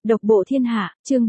Độc bộ thiên hạ, chương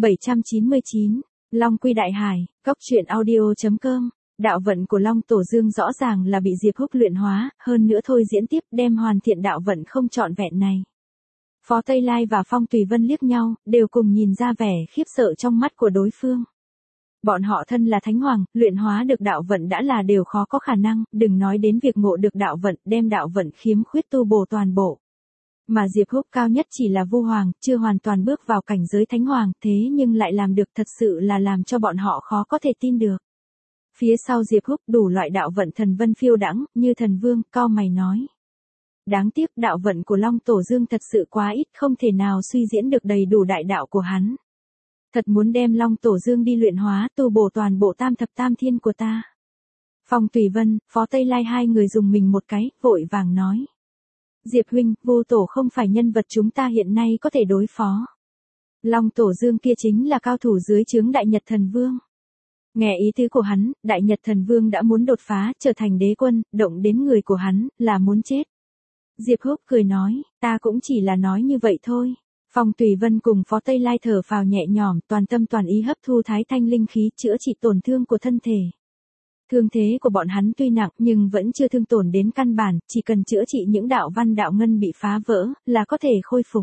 799, Long quy đại hải, cóc truyện audio.com. Đạo vận của Long Tổ Dương rõ ràng là bị Diệp Húc luyện hóa, hơn nữa thôi diễn tiếp đem hoàn thiện đạo vận không trọn vẹn này. Phó Tây Lai và Phong Tùy Vân liếc nhau, đều cùng nhìn ra vẻ khiếp sợ trong mắt của đối phương. Bọn họ thân là Thánh Hoàng, luyện hóa được đạo vận đã là đều khó có khả năng, đừng nói đến việc ngộ được đạo vận, đem đạo vận khiếm khuyết tu bổ toàn bộ. Mà Diệp Húc cao nhất chỉ là Vu Hoàng, chưa hoàn toàn bước vào cảnh giới Thánh Hoàng, thế nhưng lại làm được thật sự là làm cho bọn họ khó có thể tin được. Phía sau Diệp Húc đủ loại đạo vận thần vân phiêu đãng, như thần vương, cau mày nói. Đáng tiếc đạo vận của Long Tổ Dương thật sự quá ít, không thể nào suy diễn được đầy đủ đại đạo của hắn. Thật muốn đem Long Tổ Dương đi luyện hóa, tu bổ toàn bộ tam thập tam thiên của ta. Phong Tùy Vân, Phó Tây Lai hai người dùng mình một cái, vội vàng nói. Diệp huynh, Vu Tổ không phải nhân vật chúng ta hiện nay có thể đối phó. Long Tổ Dương kia chính là cao thủ dưới trướng Đại Nhật Thần Vương. Nghe ý tứ của hắn, Đại Nhật Thần Vương đã muốn đột phá, trở thành đế quân, động đến người của hắn, là muốn chết. Diệp Húc cười nói, ta cũng chỉ là nói như vậy thôi. Phong Tùy Vân cùng Phó Tây Lai thở phào nhẹ nhõm, toàn tâm toàn ý hấp thu thái thanh linh khí, chữa trị tổn thương của thân thể. Thương thế của bọn hắn tuy nặng nhưng vẫn chưa thương tổn đến căn bản, chỉ cần chữa trị những đạo văn đạo ngân bị phá vỡ, là có thể khôi phục.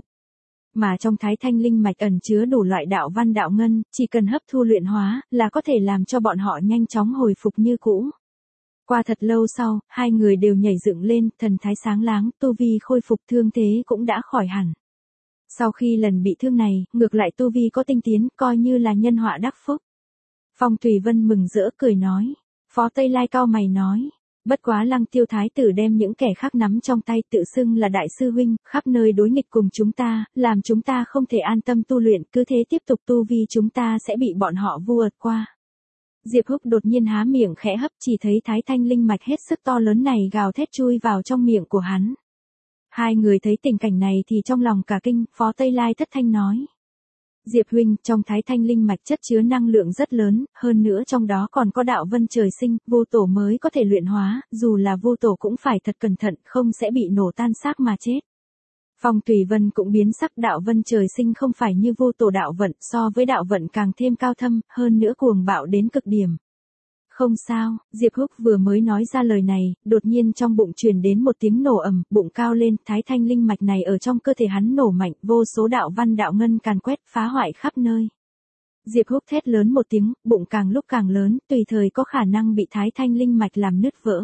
Mà trong thái thanh linh mạch ẩn chứa đủ loại đạo văn đạo ngân, chỉ cần hấp thu luyện hóa, là có thể làm cho bọn họ nhanh chóng hồi phục như cũ. Qua thật lâu sau, hai người đều nhảy dựng lên, thần thái sáng láng, tu vi khôi phục, thương thế cũng đã khỏi hẳn. Sau khi lần bị thương này, ngược lại tu vi có tinh tiến, coi như là nhân họa đắc phúc. Phong Tùy Vân mừng rỡ cười nói. Phó Tây Lai cau mày nói. Bất quá Lăng Tiêu Thái tử đem những kẻ khác nắm trong tay, tự xưng là đại sư huynh, khắp nơi đối nghịch cùng chúng ta, làm chúng ta không thể an tâm tu luyện, cứ thế tiếp tục tu vi chúng ta sẽ bị bọn họ vua qua. Diệp Húc đột nhiên há miệng khẽ hấp, chỉ thấy thái thanh linh mạch hết sức to lớn này gào thét chui vào trong miệng của hắn. Hai người thấy tình cảnh này thì trong lòng cả kinh, Phó Tây Lai thất thanh nói. Diệp huynh, trong thái thanh linh mạch chất chứa năng lượng rất lớn, hơn nữa trong đó còn có đạo vân trời sinh, Vu Tổ mới có thể luyện hóa, dù là Vu Tổ cũng phải thật cẩn thận, không sẽ bị nổ tan xác mà chết. Phong Tùy Vân cũng biến sắc, đạo vân trời sinh không phải như Vu Tổ đạo vận, so với đạo vận càng thêm cao thâm, hơn nữa cuồng bạo đến cực điểm. Không sao, Diệp Húc vừa mới nói ra lời này, đột nhiên trong bụng truyền đến một tiếng nổ ầm, bụng cao lên, thái thanh linh mạch này ở trong cơ thể hắn nổ mạnh, vô số đạo văn đạo ngân càn quét, phá hoại khắp nơi. Diệp Húc thét lớn một tiếng, bụng càng lúc càng lớn, tùy thời có khả năng bị thái thanh linh mạch làm nứt vỡ.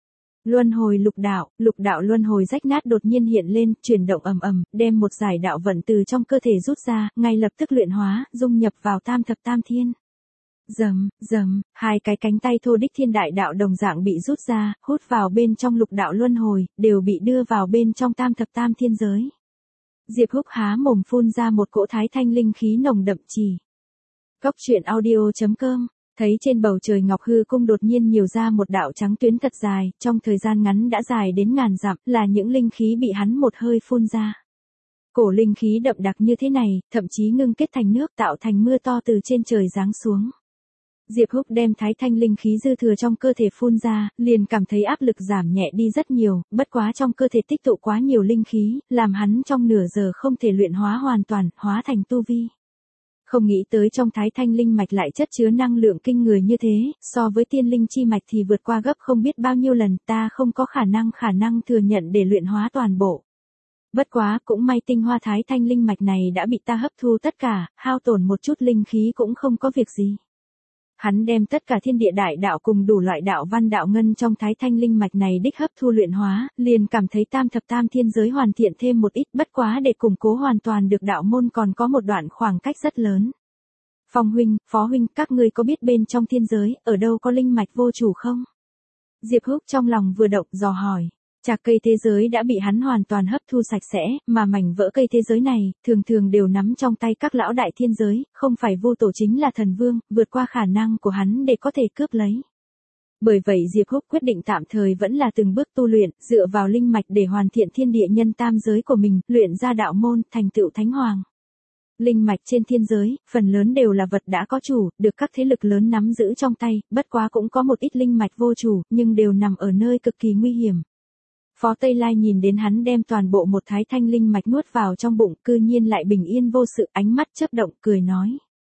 Luân hồi lục đạo luân hồi rách nát đột nhiên hiện lên, chuyển động ầm ầm, đem một giải đạo vận từ trong cơ thể rút ra, ngay lập tức luyện hóa, dung nhập vào tam thập tam thiên. Rầm, hai cái cánh tay thô đích thiên đại đạo đồng dạng bị rút ra, hút vào bên trong lục đạo luân hồi, đều bị đưa vào bên trong tam thập tam thiên giới. Diệp Húc há mồm phun ra một cỗ thái thanh linh khí nồng đậm trì. Cóc truyện audio.com, thấy trên bầu trời Ngọc Hư Cung đột nhiên nhiều ra một đạo trắng tuyến thật dài, trong thời gian ngắn đã dài đến ngàn dặm, là những linh khí bị hắn một hơi phun ra. Cổ linh khí đậm đặc như thế này, thậm chí ngưng kết thành nước, tạo thành mưa to từ trên trời giáng xuống. Diệp Húc đem thái thanh linh khí dư thừa trong cơ thể phun ra, liền cảm thấy áp lực giảm nhẹ đi rất nhiều, bất quá trong cơ thể tích tụ quá nhiều linh khí, làm hắn trong nửa giờ không thể luyện hóa hoàn toàn, hóa thành tu vi. Không nghĩ tới trong thái thanh linh mạch lại chất chứa năng lượng kinh người như thế, so với tiên linh chi mạch thì vượt qua gấp không biết bao nhiêu lần, ta không có khả năng thừa nhận để luyện hóa toàn bộ. Bất quá, cũng may tinh hoa thái thanh linh mạch này đã bị ta hấp thu tất cả, hao tổn một chút linh khí cũng không có việc gì. Hắn đem tất cả thiên địa đại đạo cùng đủ loại đạo văn đạo ngân trong thái thanh linh mạch này đích hấp thu luyện hóa, liền cảm thấy tam thập tam thiên giới hoàn thiện thêm một ít, bất quá để củng cố hoàn toàn được đạo môn còn có một đoạn khoảng cách rất lớn. Phong huynh, Phó huynh, các ngươi có biết bên trong thiên giới, ở đâu có linh mạch vô chủ không? Diệp Húc trong lòng vừa động, dò hỏi. Trạc cây thế giới đã bị hắn hoàn toàn hấp thu sạch sẽ, mà mảnh vỡ cây thế giới này, thường đều nắm trong tay các lão đại thiên giới, không phải Vu Tổ chính là thần vương, vượt qua khả năng của hắn để có thể cướp lấy. Bởi vậy Diệp Húc quyết định tạm thời vẫn là từng bước tu luyện, dựa vào linh mạch để hoàn thiện thiên địa nhân tam giới của mình, luyện ra đạo môn, thành tựu thánh hoàng. Linh mạch trên thiên giới, phần lớn đều là vật đã có chủ, được các thế lực lớn nắm giữ trong tay, bất quá cũng có một ít linh mạch vô chủ, nhưng đều nằm ở nơi cực kỳ nguy hiểm. Phó Tây Lai nhìn đến hắn đem toàn bộ một thái thanh linh mạch nuốt vào trong bụng, cư nhiên lại bình yên vô sự, ánh mắt chớp động, cười nói.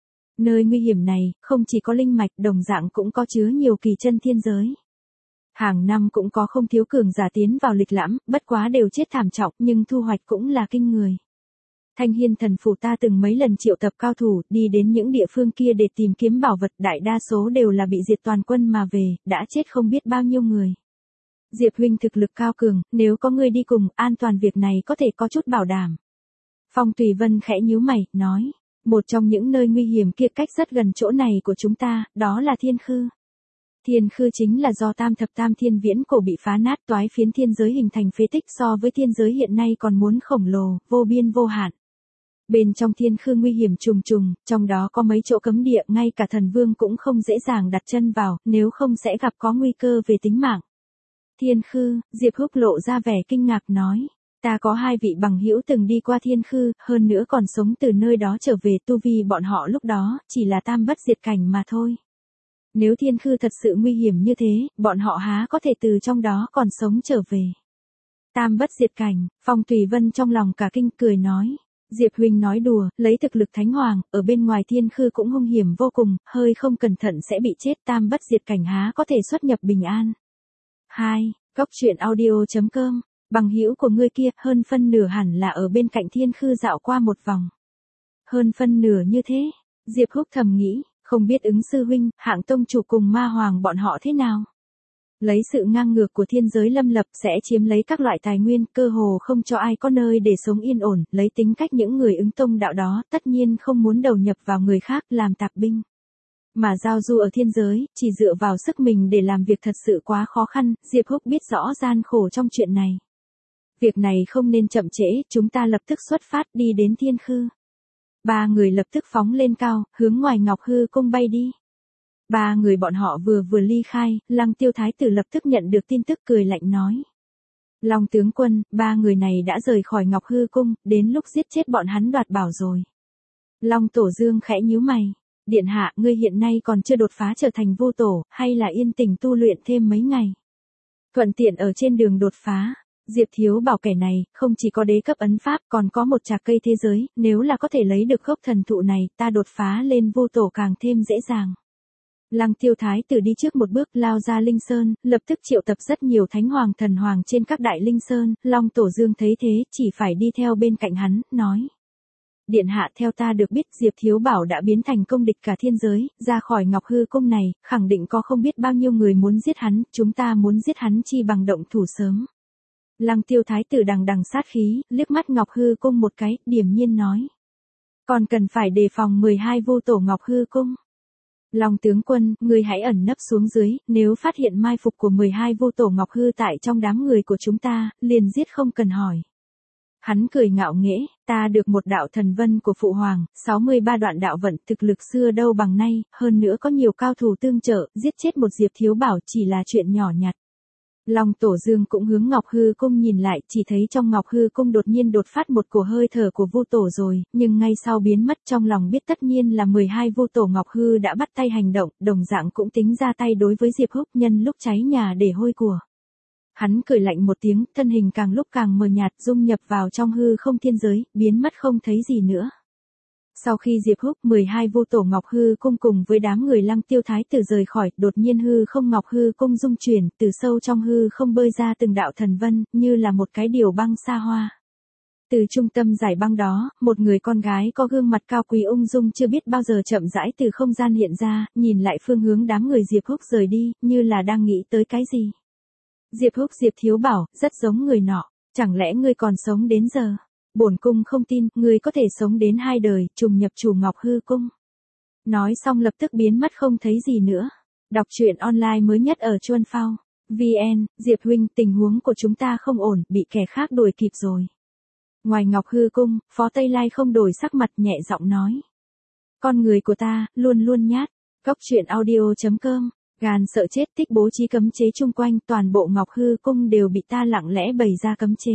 Nơi nguy hiểm này, không chỉ có linh mạch, đồng dạng cũng có chứa nhiều kỳ chân thiên giới. Hàng năm cũng có không thiếu cường giả tiến vào lịch lãm, bất quá đều chết thảm trọng, nhưng thu hoạch cũng là kinh người. Thanh Hiên thần phủ ta từng mấy lần triệu tập cao thủ, đi đến những địa phương kia để tìm kiếm bảo vật, đại đa số đều là bị diệt toàn quân mà về, đã chết không biết bao nhiêu người. Diệp huynh thực lực cao cường, nếu có người đi cùng, an toàn việc này có thể có chút bảo đảm. Phong Tùy Vân khẽ nhíu mày, nói, một trong những nơi nguy hiểm kia cách rất gần chỗ này của chúng ta, đó là Thiên Khư. Thiên Khư chính là do tam thập tam thiên viễn cổ bị phá nát, toái phiến thiên giới hình thành phế tích, so với thiên giới hiện nay còn muốn khổng lồ, vô biên vô hạn. Bên trong Thiên Khư nguy hiểm trùng trùng, trong đó có mấy chỗ cấm địa, ngay cả thần vương cũng không dễ dàng đặt chân vào, nếu không sẽ gặp có nguy cơ về tính mạng. Thiên Khư, Diệp Húc lộ ra vẻ kinh ngạc nói, ta có 2 vị bằng hữu từng đi qua Thiên Khư, hơn nữa còn sống từ nơi đó trở về, tu vi bọn họ lúc đó chỉ là tam bất diệt cảnh mà thôi. Nếu Thiên Khư thật sự nguy hiểm như thế, bọn họ há có thể từ trong đó còn sống trở về. Tam bất diệt cảnh, Phong Tùy Vân trong lòng cả kinh, cười nói, Diệp huynh nói đùa, lấy thực lực thánh hoàng, ở bên ngoài Thiên Khư cũng hung hiểm vô cùng, hơi không cẩn thận sẽ bị chết, tam bất diệt cảnh há có thể xuất nhập bình an. 2. Cốc truyện audio.com, bằng hữu của ngươi kia, hơn phân nửa hẳn là ở bên cạnh Thiên Khư dạo qua một vòng. Hơn phân nửa như thế, Diệp Húc thầm nghĩ, không biết ứng sư huynh, Hạng tông chủ cùng ma hoàng bọn họ thế nào. Lấy sự ngang ngược của thiên giới lâm lập sẽ chiếm lấy các loại tài nguyên, cơ hồ không cho ai có nơi để sống yên ổn, lấy tính cách những người ứng tông đạo đó, tất nhiên không muốn đầu nhập vào người khác làm tạp binh. Mà giao du ở thiên giới, chỉ dựa vào sức mình để làm việc thật sự quá khó khăn, Diệp Húc biết rõ gian khổ trong chuyện này. Việc này không nên chậm trễ, chúng ta lập tức xuất phát đi đến Thiên Khư. 3 người lập tức phóng lên cao, hướng ngoài Ngọc Hư cung bay đi. 3 người bọn họ vừa ly khai, Lăng Tiêu Thái tử lập tức nhận được tin tức, cười lạnh nói. Long tướng quân, 3 người này đã rời khỏi Ngọc Hư cung, đến lúc giết chết bọn hắn đoạt bảo rồi. Long Tổ Dương khẽ nhíu mày. Điện hạ, ngươi hiện nay còn chưa đột phá trở thành vô tổ, hay là yên tình tu luyện thêm mấy ngày? Thuận tiện ở trên đường đột phá. Diệp Thiếu bảo kẻ này, không chỉ có đế cấp ấn pháp, còn có một trạc cây thế giới, nếu là có thể lấy được gốc thần thụ này, ta đột phá lên vô tổ càng thêm dễ dàng. Lăng Tiêu Thái tử đi trước một bước, lao ra Linh Sơn, lập tức triệu tập rất nhiều thánh hoàng thần hoàng trên các đại Linh Sơn, Long Tổ Dương thấy thế, chỉ phải đi theo bên cạnh hắn, nói. Điện hạ, theo ta được biết, Diệp Thiếu bảo đã biến thành công địch cả thiên giới, ra khỏi Ngọc Hư cung này, khẳng định có không biết bao nhiêu người muốn giết hắn, chúng ta muốn giết hắn chi bằng động thủ sớm. Lăng Tiêu Thái tử đằng đằng sát khí, liếc mắt Ngọc Hư cung một cái, điềm nhiên nói. Còn cần phải đề phòng 12 vô tổ Ngọc Hư cung. Long tướng quân, ngươi hãy ẩn nấp xuống dưới, nếu phát hiện mai phục của 12 vô tổ Ngọc Hư tại trong đám người của chúng ta, liền giết không cần hỏi. Hắn cười ngạo nghễ, ta được một đạo thần vân của Phụ Hoàng, 63 đoạn đạo vận, thực lực xưa đâu bằng nay, hơn nữa có nhiều cao thủ tương trợ, giết chết một Diệp Thiếu bảo chỉ là chuyện nhỏ nhặt. Long Tổ Dương cũng hướng Ngọc Hư cung nhìn lại, chỉ thấy trong Ngọc Hư cung đột nhiên đột phát một cổ hơi thở của vô tổ rồi, nhưng ngay sau biến mất, trong lòng biết tất nhiên là 12 vô tổ Ngọc Hư đã bắt tay hành động, đồng dạng cũng tính ra tay đối với Diệp Húc nhân lúc cháy nhà để hôi của. Hắn cười lạnh một tiếng, thân hình càng lúc càng mờ nhạt, dung nhập vào trong hư không thiên giới, biến mất không thấy gì nữa. Sau khi Diệp Húc 12 vô tổ Ngọc Hư cung cùng với đám người Lăng Tiêu Thái tử rời khỏi, đột nhiên hư không Ngọc Hư cung rung chuyển, từ sâu trong hư không bơi ra từng đạo thần vân, như là một cái điều băng xa hoa. Từ trung tâm giải băng đó, một người con gái có gương mặt cao quý ung dung chưa biết bao giờ chậm rãi từ không gian hiện ra, nhìn lại phương hướng đám người Diệp Húc rời đi, như là đang nghĩ tới cái gì. Diệp Húc, Diệp Thiếu bảo, rất giống người nọ, chẳng lẽ ngươi còn sống đến giờ? Bổn cung không tin, ngươi có thể sống đến 2 đời, trùng nhập chủ Ngọc Hư cung. Nói xong lập tức biến mất không thấy gì nữa. Đọc truyện online mới nhất ở Chuan Phao. VN, Diệp huynh, tình huống của chúng ta không ổn, bị kẻ khác đuổi kịp rồi. Ngoài Ngọc Hư cung, Phó Tây Lai không đổi sắc mặt, nhẹ giọng nói. Con người của ta, luôn luôn nhát. Cốc truyện audio.com, gan sợ chết, tích bố trí cấm chế chung quanh, toàn bộ Ngọc Hư cung đều bị ta lặng lẽ bày ra cấm chế.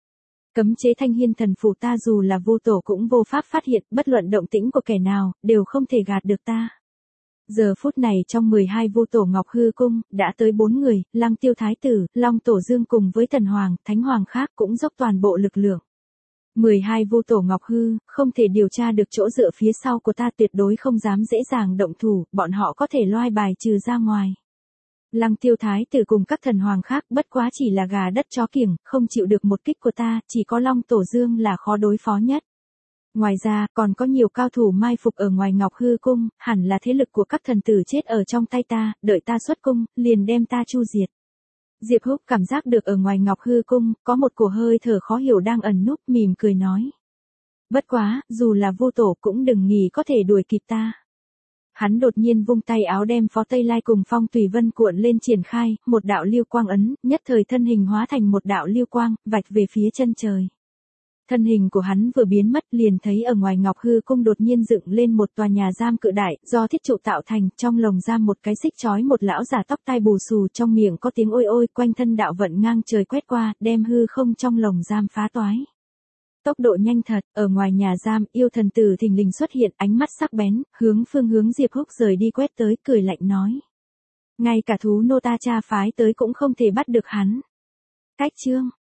Cấm chế Thanh Hiên thần phù ta dù là vô tổ cũng vô pháp phát hiện, bất luận động tĩnh của kẻ nào, đều không thể gạt được ta. Giờ phút này trong 12 vu tổ Ngọc Hư Cung, đã tới 4 người, Lăng Tiêu Thái Tử, Long Tổ Dương cùng với Thần Hoàng, Thánh Hoàng khác cũng dốc toàn bộ lực lượng. 12 vu tổ Ngọc Hư, không thể điều tra được chỗ dựa phía sau của ta, tuyệt đối không dám dễ dàng động thủ, bọn họ có thể loai bài trừ ra ngoài. Lăng Tiêu Thái Tử cùng các thần hoàng khác bất quá chỉ là gà đất chó kiểng, không chịu được một kích của ta, chỉ có Long Tổ Dương là khó đối phó nhất. Ngoài ra, còn có nhiều cao thủ mai phục ở ngoài Ngọc Hư Cung, hẳn là thế lực của các thần tử chết ở trong tay ta, đợi ta xuất cung, liền đem ta chu diệt. Diệp Húc cảm giác được ở ngoài Ngọc Hư Cung, có một cổ hơi thở khó hiểu đang ẩn núp, mỉm cười nói. Bất quá, dù là vô tổ cũng đừng nghĩ có thể đuổi kịp ta. Hắn đột nhiên vung tay áo đem Phó Tây Lai cùng Phong Tùy Vân cuộn lên triển khai, một đạo lưu quang ấn, nhất thời thân hình hóa thành một đạo lưu quang, vạch về phía chân trời. Thân hình của hắn vừa biến mất liền thấy ở ngoài Ngọc Hư Cung đột nhiên dựng lên một tòa nhà giam cự đại, do thiết trụ tạo thành, trong lồng giam một cái xích trói một lão già tóc tai bù xù, trong miệng có tiếng ôi ôi, quanh thân đạo vận ngang trời quét qua, đem hư không trong lồng giam phá toái. Tốc độ nhanh thật, ở ngoài nhà giam, yêu thần tử thình lình xuất hiện, ánh mắt sắc bén, hướng Diệp Húc rời đi quét tới, cười lạnh nói. Ngay cả thú nô ta cha phái tới cũng không thể bắt được hắn. Cách chương